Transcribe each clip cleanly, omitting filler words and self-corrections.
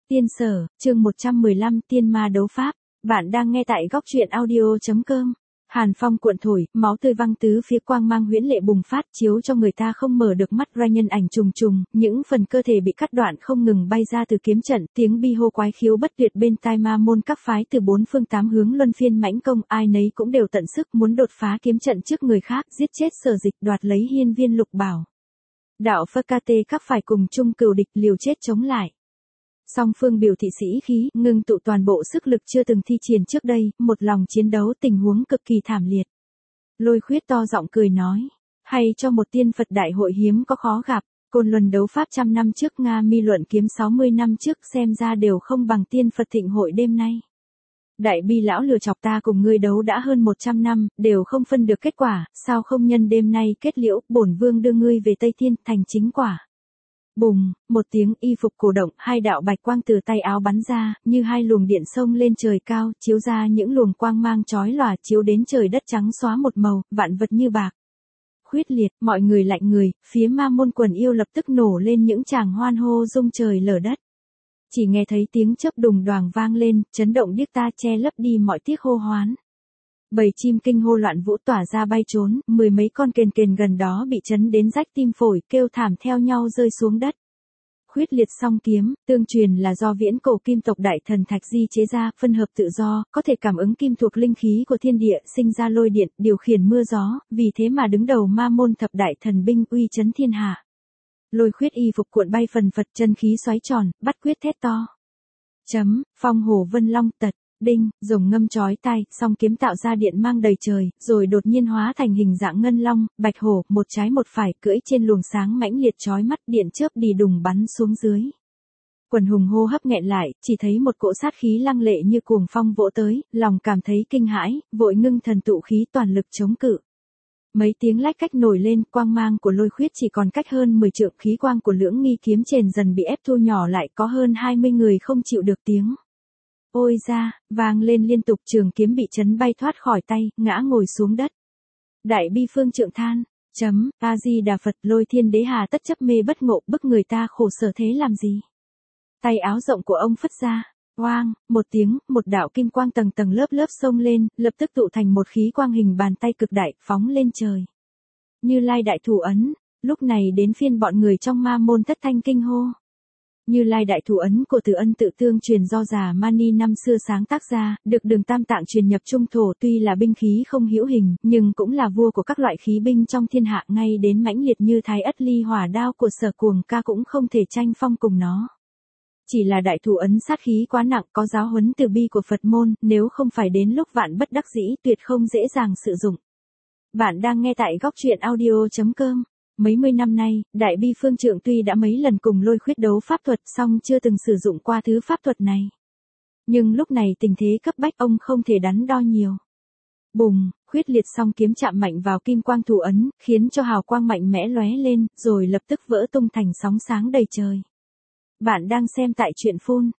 Tiên Sở, chương 115 Tiên Ma Đấu Pháp. Bạn đang nghe tại góc truyện audio.com. Hàn phong cuộn thổi, máu tươi văng tứ phía, quang mang huyễn lệ bùng phát, chiếu cho người ta không mở được mắt ra, nhân ảnh trùng trùng, những phần cơ thể bị cắt đoạn không ngừng bay ra từ kiếm trận, tiếng bi hô quái khiếu bất tuyệt bên tai, ma môn các phái từ bốn phương tám hướng luân phiên mãnh công, ai nấy cũng đều tận sức muốn đột phá kiếm trận trước người khác, giết chết Sở Dịch, đoạt lấy hiên viên lục bảo. Đạo Phật KT các phải cùng chung cừu địch, liều chết chống lại. Song phương biểu thị sĩ khí, ngưng tụ toàn bộ sức lực chưa từng thi triển trước đây, một lòng chiến đấu, tình huống cực kỳ thảm liệt. Lôi Khuyết to giọng cười nói, hay cho một tiên Phật đại hội hiếm có khó gặp, Côn Luân đấu pháp 100 năm trước, Nga Mi luận kiếm 60 năm trước, xem ra đều không bằng tiên Phật thịnh hội đêm nay. Đại bi lão lừa chọc, ta cùng ngươi đấu đã hơn 100 năm, đều không phân được kết quả, sao không nhân đêm nay kết liễu, bổn vương đưa ngươi về Tây Thiên, thành chính quả. Bùng, một tiếng, y phục cổ động, hai đạo bạch quang từ tay áo bắn ra, như hai luồng điện xông lên trời cao, chiếu ra những luồng quang mang chói lòa, chiếu đến trời đất trắng xóa một màu, vạn vật như bạc. Khuyết liệt, mọi người lạnh người, phía ma môn quần yêu lập tức nổ lên những tràng hoan hô rung trời lở đất. Chỉ nghe thấy tiếng chớp đùng đoàng vang lên, chấn động điếc tai, che lấp đi mọi tiếc hô hoán. Bầy chim kinh hô loạn vũ tỏa ra bay trốn, mười mấy con kền kền gần đó bị chấn đến rách tim phổi, kêu thảm theo nhau rơi xuống đất. Khuyết liệt song kiếm, tương truyền là do viễn cổ kim tộc đại thần Thạch Di chế ra, phân hợp tự do, có thể cảm ứng kim thuộc linh khí của thiên địa, sinh ra lôi điện, điều khiển mưa gió, vì thế mà đứng đầu ma môn thập đại thần binh, uy chấn thiên hạ. Lôi Khuyết y phục cuộn bay phần phật, chân khí xoáy tròn, bắt quyết thét to. Phong hổ vân long tật. Đinh, rồng ngâm chói tai, song kiếm tạo ra điện mang đầy trời, rồi đột nhiên hóa thành hình dạng ngân long, bạch hổ, một trái một phải, cưỡi trên luồng sáng mãnh liệt chói mắt, điện chớp đi đùng bắn xuống dưới. Quần hùng hô hấp nghẹn lại, chỉ thấy một cỗ sát khí lăng lệ như cuồng phong vỗ tới, lòng cảm thấy kinh hãi, vội ngưng thần tụ khí toàn lực chống cự. Mấy tiếng lách cách nổi lên, quang mang của Lôi Khuyết chỉ còn cách hơn 10 trượng, khí quang của Lưỡng Nghi kiếm chền dần bị ép thu nhỏ lại, có hơn 20 người không chịu được tiếng. Ôi ra, vang lên liên tục, trường kiếm bị chấn bay thoát khỏi tay, ngã ngồi xuống đất. Đại bi phương trượng than, A Di Đà Phật, Lôi Thiên Đế hà tất chấp mê bất ngộ, bức người ta khổ sở thế làm gì. Tay áo rộng của ông phất ra, oang, một tiếng, một đạo kim quang tầng tầng lớp lớp xông lên, lập tức tụ thành một khí quang hình bàn tay cực đại, phóng lên trời. Như Lai đại thủ ấn, lúc này đến phiên bọn người trong ma môn thất thanh kinh hô. Như Lai đại thủ ấn của Từ Ân Tự Tương truyền do Già Mani năm xưa sáng tác ra, được Đường Tam Tạng truyền nhập trung thổ, tuy là binh khí không hữu hình, nhưng cũng là vua của các loại khí binh trong thiên hạ, ngay đến mãnh liệt như Thái Ất Ly Hỏa Đao của Sở Cuồng Ca cũng không thể tranh phong cùng nó. Chỉ là đại thủ ấn sát khí quá nặng, có giáo huấn từ bi của Phật môn, nếu không phải đến lúc vạn bất đắc dĩ, tuyệt không dễ dàng sử dụng. Bạn đang nghe tại góc truyện audio.com. Mấy mươi năm nay, Đại Bi Phương Trượng tuy đã mấy lần cùng Lôi Khuyết đấu pháp thuật, song chưa từng sử dụng qua thứ pháp thuật này. Nhưng lúc này tình thế cấp bách, ông không thể đắn đo nhiều. Bùng, Khuyết liệt song kiếm chạm mạnh vào kim quang thủ ấn, khiến cho hào quang mạnh mẽ lóe lên, rồi lập tức vỡ tung thành sóng sáng đầy trời. Bạn đang xem tại truyện phun.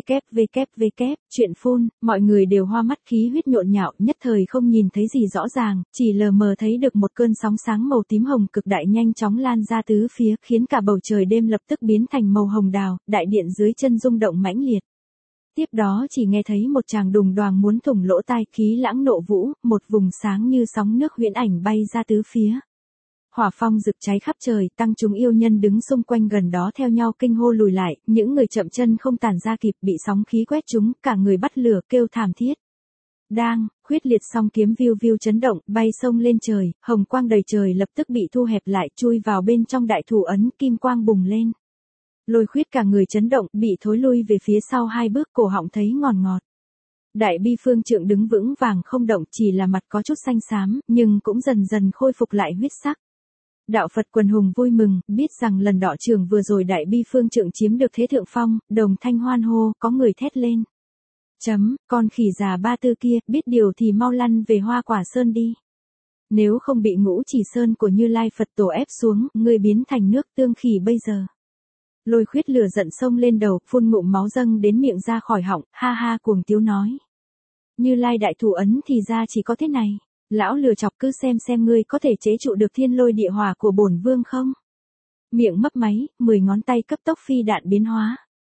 Truyện phun, mọi người đều hoa mắt, khí huyết nhộn nhạo, nhất thời không nhìn thấy gì rõ ràng, chỉ lờ mờ thấy được một cơn sóng sáng màu tím hồng cực đại nhanh chóng lan ra tứ phía, khiến cả bầu trời đêm lập tức biến thành màu hồng đào, đại điện dưới chân rung động mãnh liệt. Tiếp đó chỉ nghe thấy một tràng đùng đoàng muốn thủng lỗ tai, khí lãng nộ vũ, một vùng sáng như sóng nước huyễn ảnh bay ra tứ phía. Hỏa phong rực cháy khắp trời, tăng chúng yêu nhân đứng xung quanh gần đó theo nhau kinh hô lùi lại, những người chậm chân không tản ra kịp, bị sóng khí quét chúng, cả người bắt lửa kêu thảm thiết. Đang, Khuyết liệt song kiếm viu viu chấn động, bay sông lên trời, hồng quang đầy trời lập tức bị thu hẹp lại, chui vào bên trong đại thủ ấn, kim quang bùng lên. Lôi Khuyết cả người chấn động, bị thối lui về phía sau 2 bước, cổ họng thấy ngọt ngọt. Đại Bi Phương Trượng đứng vững vàng không động, chỉ là mặt có chút xanh xám, nhưng cũng dần dần khôi phục lại huyết sắc. Đạo Phật quần hùng vui mừng, biết rằng lần đọ trường vừa rồi Đại Bi Phương Trượng chiếm được thế thượng phong, đồng thanh hoan hô, có người thét lên. Con khỉ già Ba Tư kia, biết điều thì mau lăn về Hoa Quả Sơn đi. Nếu không bị Ngũ Chỉ Sơn của Như Lai Phật Tổ ép xuống, ngươi biến thành nước tương khỉ bây giờ. Lôi Khuyết lửa giận xông lên đầu, phun ngụm máu dâng đến miệng ra khỏi họng, ha ha cuồng tiếu nói. Như Lai đại thủ ấn thì ra chỉ có thế này. Lão lừa chọc, cứ xem ngươi có thể chế trụ được thiên lôi địa hỏa của bổn vương không? Miệng mấp máy, 10 ngón tay cấp tốc phi đạn biến hóa.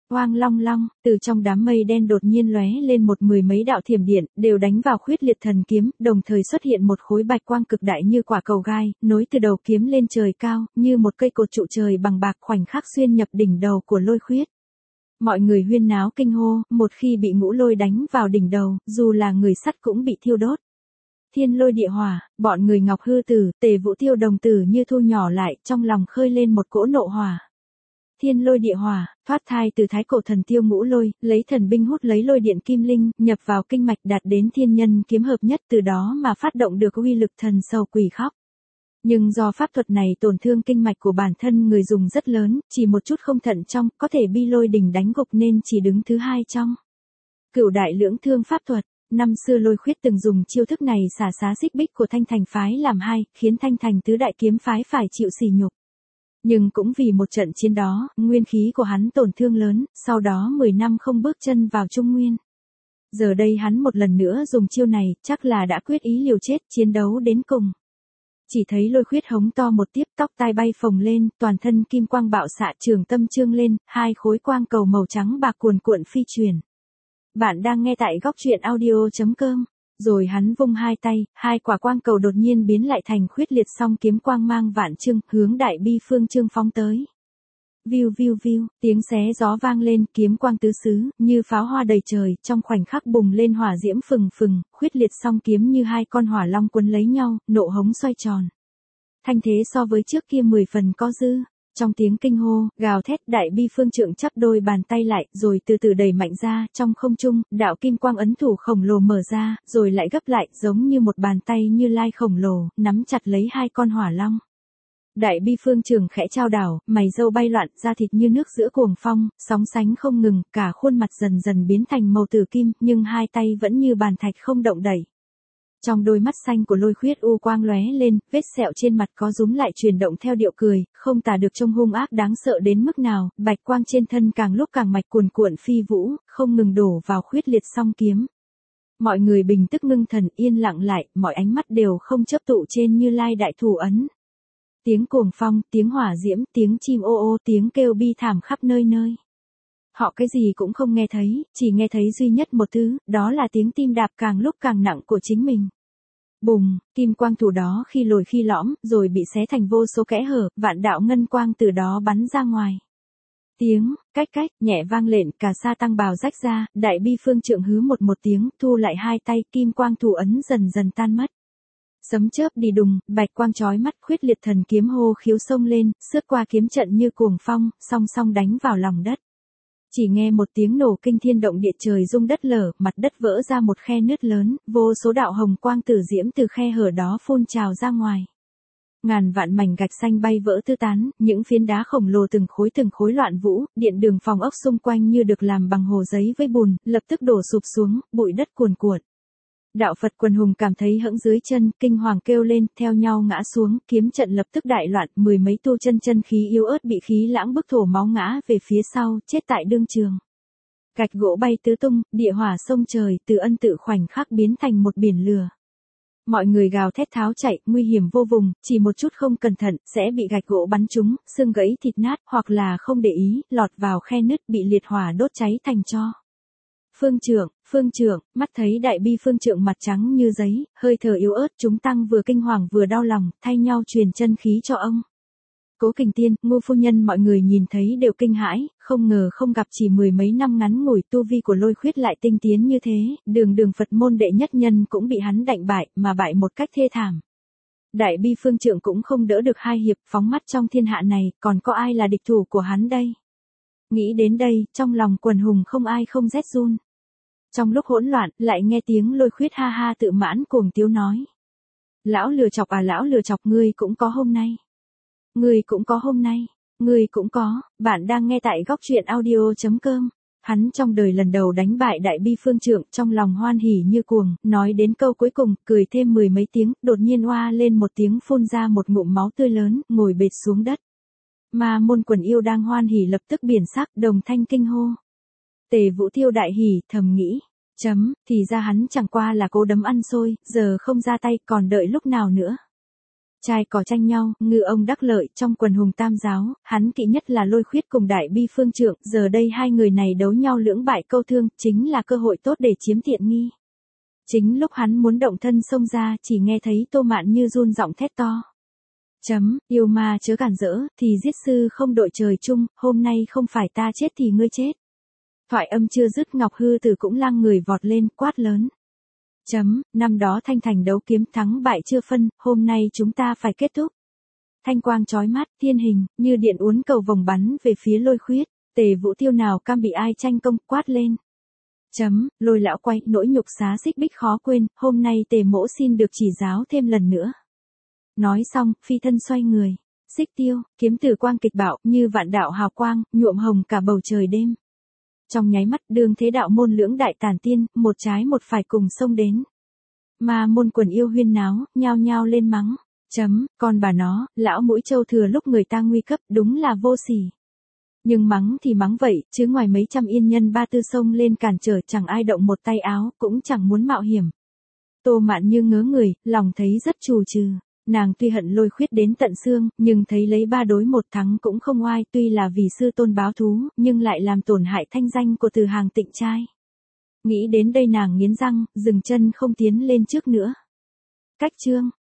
Oang long long, từ trong đám mây đen đột nhiên lóe lên một mười mấy đạo thiểm điện, đều đánh vào khuyết liệt thần kiếm, đồng thời xuất hiện một khối bạch quang cực đại như quả cầu gai, nối từ đầu kiếm lên trời cao, như một cây cột trụ trời bằng bạc khoảnh khắc xuyên nhập đỉnh đầu của Lôi Khuyết. Mọi người huyên náo kinh hô, một khi bị ngũ lôi đánh vào đỉnh đầu, dù là người sắt cũng bị thiêu đốt. Thiên lôi địa hỏa, bọn người Ngọc Hư Tử, Tề Vũ Tiêu đồng tử như thu nhỏ lại, trong lòng khơi lên một cỗ nộ hỏa. Thiên lôi địa hỏa, thoát thai từ thái cổ thần tiêu ngũ lôi, lấy thần binh hút lấy lôi điện kim linh, nhập vào kinh mạch đạt đến thiên nhân kiếm hợp nhất, từ đó mà phát động được uy lực thần sầu quỷ khóc. Nhưng do pháp thuật này tổn thương kinh mạch của bản thân người dùng rất lớn, chỉ một chút không thận trong, có thể bị lôi đỉnh đánh gục nên chỉ đứng thứ hai trong. Cửu đại lưỡng thương pháp thuật, năm xưa Lôi Khuyết từng dùng chiêu thức này xả xá xích bích của Thanh Thành phái làm hai, khiến Thanh Thành tứ đại kiếm phái phải chịu sỉ nhục. Nhưng cũng vì một trận chiến đó, nguyên khí của hắn tổn thương lớn, sau đó 10 năm không bước chân vào Trung Nguyên. Giờ đây hắn một lần nữa dùng chiêu này, chắc là đã quyết ý liều chết, chiến đấu đến cùng. Chỉ thấy Lôi Khuyết hống to một tiếp, tóc tai bay phồng lên, toàn thân kim quang bạo xạ, trường tâm trương lên, hai khối quang cầu màu trắng bạc cuồn cuộn phi truyền. Bạn đang nghe tại góc truyện audio.com. Rồi hắn vung hai tay, hai quả quang cầu đột nhiên biến lại thành khuyết liệt song kiếm quang mang vạn trưng, hướng Đại Bi Phương Trương phóng tới. Viu viu viu, tiếng xé gió vang lên, kiếm quang tứ xứ, như pháo hoa đầy trời, trong khoảnh khắc bùng lên hỏa diễm phừng phừng, khuyết liệt song kiếm như hai con hỏa long quấn lấy nhau, nộ hống xoay tròn. Thanh thế so với trước kia 10 phần có dư. Trong tiếng kinh hô, gào thét, Đại Bi Phương Trượng chắp đôi bàn tay lại, rồi từ từ đẩy mạnh ra, trong không trung, đạo kim quang ấn thủ khổng lồ mở ra, rồi lại gấp lại, giống như một bàn tay Như Lai khổng lồ, nắm chặt lấy hai con hỏa long. Đại Bi Phương Trượng khẽ trao đảo, mày râu bay loạn, da thịt như nước giữa cuồng phong, sóng sánh không ngừng, cả khuôn mặt dần dần biến thành màu tử kim, nhưng hai tay vẫn như bàn thạch không động đẩy. Trong đôi mắt xanh của Lôi Khuyết u quang lóe lên, vết sẹo trên mặt có rúm lại chuyển động theo điệu cười, không tả được trông hung ác đáng sợ đến mức nào, bạch quang trên thân càng lúc càng mạch cuồn cuộn phi vũ, không ngừng đổ vào khuyết liệt song kiếm. Mọi người bình tức ngưng thần yên lặng lại, mọi ánh mắt đều không chấp tụ trên Như Lai đại thủ ấn. Tiếng cuồng phong, tiếng hỏa diễm, tiếng chim ô ô, tiếng kêu bi thảm khắp nơi nơi. Họ cái gì cũng không nghe thấy, chỉ nghe thấy duy nhất một thứ, đó là tiếng tim đạp càng lúc càng nặng của chính mình. Bùng, kim quang thủ đó khi lồi khi lõm, rồi bị xé thành vô số kẽ hở, vạn đạo ngân quang từ đó bắn ra ngoài. Tiếng, cách cách, nhẹ vang lên, cả sa tăng bào rách ra, Đại Bi Phương Trượng hứ một tiếng, thu lại hai tay, kim quang thủ ấn dần dần tan mất. Sấm chớp đi đùng, bạch quang chói mắt, khuyết liệt thần kiếm hô khiếu xông lên, sướt qua kiếm trận như cuồng phong, song song đánh vào lòng đất. Chỉ nghe một tiếng nổ kinh thiên động địa, trời rung đất lở, mặt đất vỡ ra một khe nứt lớn, vô số đạo hồng quang tử diễm từ khe hở đó phun trào ra ngoài. Ngàn vạn mảnh gạch xanh bay vỡ tứ tán, những phiến đá khổng lồ từng khối loạn vũ, điện đường phòng ốc xung quanh như được làm bằng hồ giấy với bùn, lập tức đổ sụp xuống, bụi đất cuồn cuộn. Đạo Phật quần hùng cảm thấy hững dưới chân, kinh hoàng kêu lên, theo nhau ngã xuống, kiếm trận lập tức đại loạn, mười mấy tu chân khí yếu ớt bị khí lãng bức thổ máu ngã về phía sau, chết tại đương trường. Gạch gỗ bay tứ tung, địa hỏa sông trời, Từ Ân tự khoảnh khắc biến thành một biển lửa. Mọi người gào thét tháo chạy, nguy hiểm vô vùng, chỉ một chút không cẩn thận, sẽ bị gạch gỗ bắn trúng, xương gãy thịt nát, hoặc là không để ý, lọt vào khe nứt bị liệt hỏa đốt cháy thành tro. Phương Trượng, mắt thấy Đại Bi Phương Trượng mặt trắng như giấy, hơi thở yếu ớt, chúng tăng vừa kinh hoàng vừa đau lòng, thay nhau truyền chân khí cho ông. Cố Kình Tiên, Ngô phu nhân mọi người nhìn thấy đều kinh hãi, không ngờ không gặp chỉ mười mấy năm ngắn ngủi tu vi của Lôi Khuyết lại tinh tiến như thế, đường Phật môn đệ nhất nhân cũng bị hắn đạnh bại, mà bại một cách thê thảm. Đại Bi Phương Trượng cũng không đỡ được hai hiệp, phóng mắt trong thiên hạ này, còn có ai là địch thủ của hắn đây? Nghĩ đến đây, trong lòng quần hùng không ai không rét run. Trong lúc hỗn loạn, lại nghe tiếng Lôi Khuyết ha ha tự mãn cuồng tiếu nói. Lão lừa chọc à, lão lừa chọc, ngươi cũng có hôm nay. Ngươi cũng có hôm nay. Ngươi cũng có. Bạn đang nghe tại góc truyện audio.com. Hắn trong đời lần đầu đánh bại Đại Bi Phương Trượng, trong lòng hoan hỉ như cuồng, nói đến câu cuối cùng, cười thêm mười mấy tiếng, đột nhiên oa lên một tiếng, phun ra một ngụm máu tươi lớn, ngồi bệt xuống đất. Ma môn quần yêu đang hoan hỉ lập tức biển sắc, đồng thanh kinh hô. Tề Vũ Tiêu đại hỉ, thầm nghĩ, thì ra hắn chẳng qua là cố đấm ăn xôi, giờ không ra tay, còn đợi lúc nào nữa. Trai cò tranh nhau, ngư ông đắc lợi trong quần hùng tam giáo, hắn kỵ nhất là Lôi Khuyết cùng Đại Bi Phương Trượng, giờ đây hai người này đấu nhau lưỡng bại câu thương, chính là cơ hội tốt để chiếm tiện nghi. Chính lúc hắn muốn động thân xông ra, chỉ nghe thấy Tô Mạn Như run giọng thét to. Yêu ma chớ cản rỡ, thì giết sư không đội trời chung, hôm nay không phải ta chết thì ngươi chết. Thoại âm chưa dứt, Ngọc Hư Tử cũng lăng người vọt lên, quát lớn. Năm đó Thanh Thành đấu kiếm thắng bại chưa phân, hôm nay chúng ta phải kết thúc. Thanh quang chói mắt, thiên hình, như điện uốn cầu vòng bắn về phía Lôi Khuyết, Tề Vũ Tiêu nào cam bị ai tranh công, quát lên. Lôi lão quay, nỗi nhục xá xích bích khó quên, hôm nay Tề mỗ xin được chỉ giáo thêm lần nữa. Nói xong, phi thân xoay người, xích tiêu, kiếm tử quang kịch bạo, như vạn đạo hào quang, nhuộm hồng cả bầu trời đêm. Trong nháy mắt, Đường Thế Đạo môn lưỡng đại tản tiên, một trái một phải cùng xông đến. Ma môn quần yêu huyên náo, nhao nhao lên mắng. Con bà nó, lão Mũi Châu thừa lúc người ta nguy cấp, đúng là vô sỉ. Nhưng mắng thì mắng vậy, chứ ngoài mấy trăm yên nhân ba tư xông lên cản trở, chẳng ai động một tay áo, cũng chẳng muốn mạo hiểm. Tô Mạn Như ngớ người, lòng thấy rất trù trừ. Nàng tuy hận Lôi Khuyết đến tận xương, nhưng thấy lấy 3 đối 1 thắng cũng không oai, tuy là vì sư tôn báo thú, nhưng lại làm tổn hại thanh danh của Từ Hàng Tịnh trai. Nghĩ đến đây nàng nghiến răng, dừng chân không tiến lên trước nữa. Cách chương